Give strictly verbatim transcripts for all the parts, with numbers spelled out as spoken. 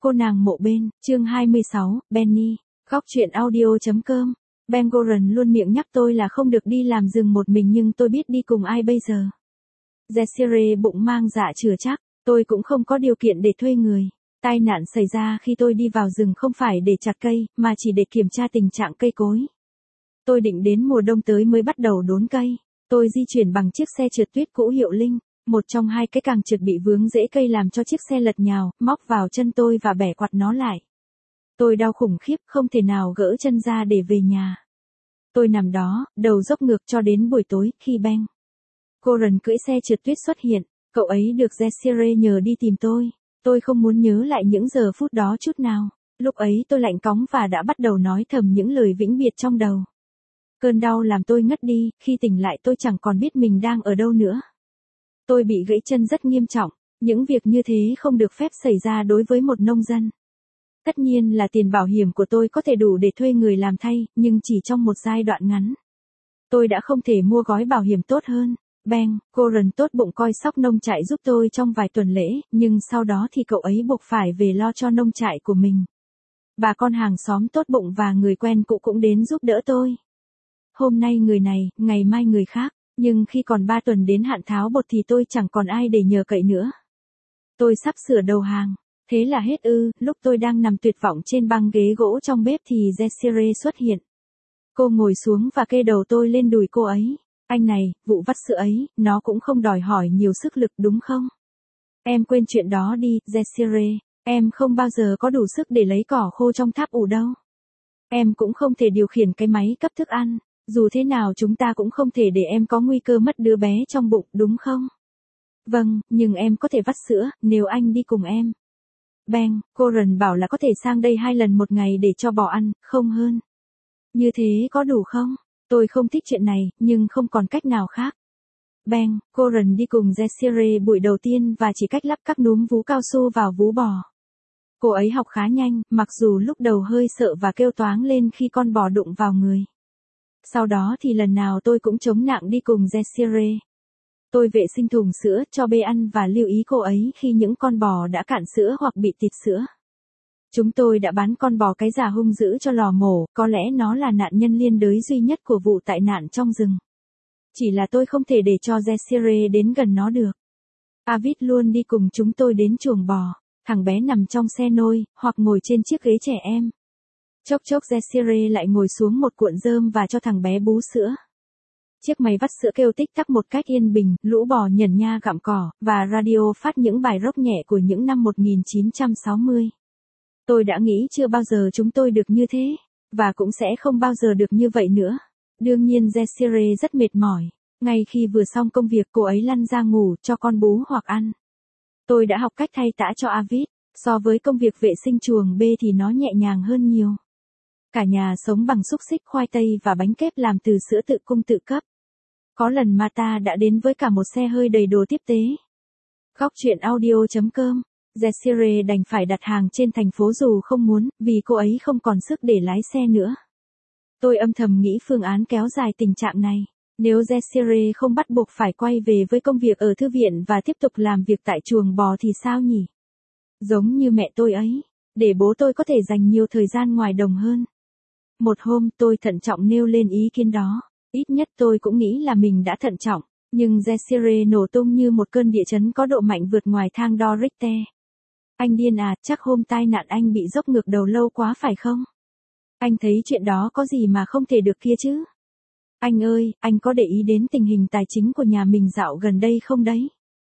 Cô nàng mộ bên, chương hai mươi sáu, Benny, góc truyện audio.com. Ben Goran luôn miệng nhắc tôi là không được đi làm rừng một mình nhưng tôi biết đi cùng ai bây giờ. Desiree bụng mang dạ chửa chắc, tôi cũng không có điều kiện để thuê người. Tai nạn xảy ra khi tôi đi vào rừng không phải để chặt cây, mà chỉ để kiểm tra tình trạng cây cối. Tôi định đến mùa đông tới mới bắt đầu đốn cây. Tôi di chuyển bằng chiếc xe trượt tuyết cũ hiệu Linh, một trong hai cái càng trượt bị vướng rễ cây làm cho chiếc xe lật nhào, móc vào chân tôi và bẻ quặt nó lại. Tôi đau khủng khiếp, không thể nào gỡ chân ra để về nhà. Tôi nằm đó, đầu dốc ngược cho đến buổi tối, khi Ben Goran cưỡi xe trượt tuyết xuất hiện, cậu ấy được Desiree nhờ đi tìm tôi. Tôi không muốn nhớ lại những giờ phút đó chút nào. Lúc ấy tôi lạnh cóng và đã bắt đầu nói thầm những lời vĩnh biệt trong đầu. Cơn đau làm tôi ngất đi, khi tỉnh lại tôi chẳng còn biết mình đang ở đâu nữa. Tôi bị gãy chân rất nghiêm trọng, những việc như thế không được phép xảy ra đối với một nông dân. Tất nhiên là tiền bảo hiểm của tôi có thể đủ để thuê người làm thay, nhưng chỉ trong một giai đoạn ngắn. Tôi đã không thể mua gói bảo hiểm tốt hơn. Ben Goran tốt bụng coi sóc nông trại giúp tôi trong vài tuần lễ, nhưng sau đó thì cậu ấy buộc phải về lo cho nông trại của mình. Bà con hàng xóm tốt bụng và người quen cũ cũng đến giúp đỡ tôi. Hôm nay người này, ngày mai người khác, nhưng khi còn ba tuần đến hạn tháo bột thì tôi chẳng còn ai để nhờ cậy nữa. Tôi sắp sửa đầu hàng. Thế là hết ư, lúc tôi đang nằm tuyệt vọng trên băng ghế gỗ trong bếp thì Desiree xuất hiện. Cô ngồi xuống và kê đầu tôi lên đùi cô ấy. Anh này, vụ vắt sữa ấy, nó cũng không đòi hỏi nhiều sức lực đúng không? Em quên chuyện đó đi, Desiree, em không bao giờ có đủ sức để lấy cỏ khô trong tháp ủ đâu. Em cũng không thể điều khiển cái máy cấp thức ăn, dù thế nào chúng ta cũng không thể để em có nguy cơ mất đứa bé trong bụng, đúng không? Vâng, nhưng em có thể vắt sữa, nếu anh đi cùng em. Ben Goran bảo là có thể sang đây hai lần một ngày để cho bò ăn, không hơn. Như thế có đủ không? Tôi không thích chuyện này, nhưng không còn cách nào khác. Ben Goran đi cùng Desiree buổi đầu tiên và chỉ cách lắp các núm vú cao su vào vú bò. Cô ấy học khá nhanh, mặc dù lúc đầu hơi sợ và kêu toáng lên khi con bò đụng vào người. Sau đó thì lần nào tôi cũng chống nặng đi cùng Desiree. Tôi vệ sinh thùng sữa, cho bê ăn và lưu ý cô ấy khi những con bò đã cạn sữa hoặc bị tịt sữa. Chúng tôi đã bán con bò cái già hung dữ cho lò mổ, có lẽ nó là nạn nhân liên đới duy nhất của vụ tai nạn trong rừng. Chỉ là tôi không thể để cho Desiree đến gần nó được. Avid luôn đi cùng chúng tôi đến chuồng bò, thằng bé nằm trong xe nôi, hoặc ngồi trên chiếc ghế trẻ em. Chốc chốc Desiree lại ngồi xuống một cuộn rơm và cho thằng bé bú sữa. Chiếc máy vắt sữa kêu tích tắc một cách yên bình, lũ bò nhẩn nha gặm cỏ, và radio phát những bài rock nhẹ của những năm một nghìn chín trăm sáu mươi. Tôi đã nghĩ chưa bao giờ chúng tôi được như thế, và cũng sẽ không bao giờ được như vậy nữa. Đương nhiên Desiree rất mệt mỏi. Ngay khi vừa xong công việc cô ấy lăn ra ngủ, cho con bú hoặc ăn. Tôi đã học cách thay tã cho Avid, so với công việc vệ sinh chuồng bê thì nó nhẹ nhàng hơn nhiều. Cả nhà sống bằng xúc xích, khoai tây và bánh kép làm từ sữa tự cung tự cấp. Có lần Marta đã đến với cả một xe hơi đầy đồ tiếp tế. Góc truyện audio.com. Desiree đành phải đặt hàng trên thành phố dù không muốn, vì cô ấy không còn sức để lái xe nữa. Tôi âm thầm nghĩ phương án kéo dài tình trạng này. Nếu Desiree không bắt buộc phải quay về với công việc ở thư viện và tiếp tục làm việc tại chuồng bò thì sao nhỉ? Giống như mẹ tôi ấy, để bố tôi có thể dành nhiều thời gian ngoài đồng hơn. Một hôm tôi thận trọng nêu lên ý kiến đó. Ít nhất tôi cũng nghĩ là mình đã thận trọng, nhưng Desiree nổ tung như một cơn địa chấn có độ mạnh vượt ngoài thang đo Richter. Anh điên à, chắc hôm tai nạn anh bị dốc ngược đầu lâu quá phải không? Anh thấy chuyện đó có gì mà không thể được kia chứ? Anh ơi, anh có để ý đến tình hình tài chính của nhà mình dạo gần đây không đấy?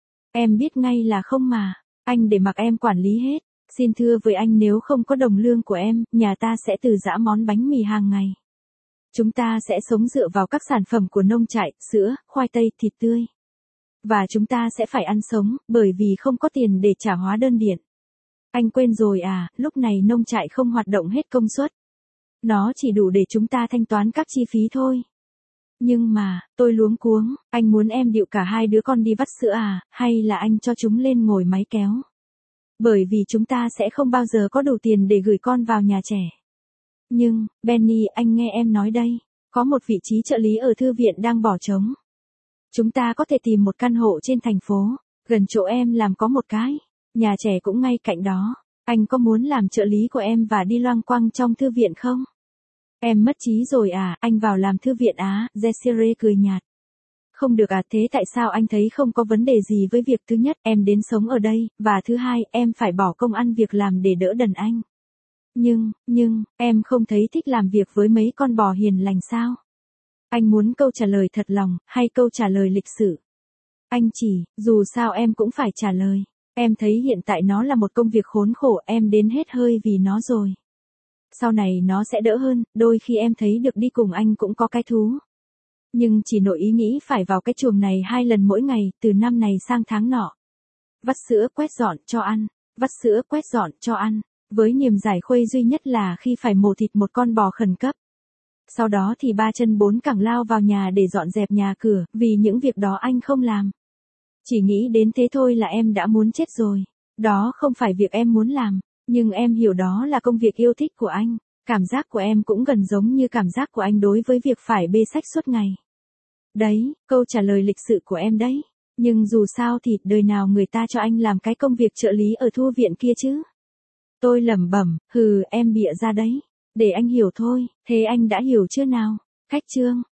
Em biết ngay là không mà, anh để mặc em quản lý hết. Xin thưa với anh, nếu không có đồng lương của em, nhà ta sẽ từ giã món bánh mì hàng ngày. Chúng ta sẽ sống dựa vào các sản phẩm của nông trại, sữa, khoai tây, thịt tươi. Và chúng ta sẽ phải ăn sống, bởi vì không có tiền để trả hóa đơn điện. Anh quên rồi à, lúc này nông trại không hoạt động hết công suất. Nó chỉ đủ để chúng ta thanh toán các chi phí thôi. Nhưng mà, tôi luống cuống, anh muốn em điệu cả hai đứa con đi vắt sữa à, hay là anh cho chúng lên ngồi máy kéo? Bởi vì chúng ta sẽ không bao giờ có đủ tiền để gửi con vào nhà trẻ. Nhưng, Benny, anh nghe em nói đây, có một vị trí trợ lý ở thư viện đang bỏ trống. Chúng ta có thể tìm một căn hộ trên thành phố, gần chỗ em làm có một cái, nhà trẻ cũng ngay cạnh đó. Anh có muốn làm trợ lý của em và đi loanh quanh trong thư viện không? Em mất trí rồi à, anh vào làm thư viện á, Desiree cười nhạt. Không được à, thế tại sao anh thấy không có vấn đề gì với việc thứ nhất, em đến sống ở đây, và thứ hai, em phải bỏ công ăn việc làm để đỡ đần anh. Nhưng, nhưng, em không thấy thích làm việc với mấy con bò hiền lành sao? Anh muốn câu trả lời thật lòng, hay câu trả lời lịch sự? Anh chỉ, dù sao em cũng phải trả lời. Em thấy hiện tại nó là một công việc khốn khổ, em đến hết hơi vì nó rồi. Sau này nó sẽ đỡ hơn, đôi khi em thấy được đi cùng anh cũng có cái thú. Nhưng chỉ nội ý nghĩ phải vào cái chuồng này hai lần mỗi ngày, từ năm này sang tháng nọ. Vắt sữa quét dọn cho ăn, vắt sữa quét dọn cho ăn, với niềm giải khuây duy nhất là khi phải mổ thịt một con bò khẩn cấp. Sau đó thì ba chân bốn cẳng lao vào nhà để dọn dẹp nhà cửa, vì những việc đó anh không làm. Chỉ nghĩ đến thế thôi là em đã muốn chết rồi. Đó không phải việc em muốn làm, nhưng em hiểu đó là công việc yêu thích của anh. Cảm giác của em cũng gần giống như cảm giác của anh đối với việc phải bê sách suốt ngày. Đấy, câu trả lời lịch sự của em đấy. Nhưng dù sao thì đời nào người ta cho anh làm cái công việc trợ lý ở thư viện kia chứ? Tôi lẩm bẩm, hừ, em bịa ra đấy. Để anh hiểu thôi, thế anh đã hiểu chưa nào? Khách chương.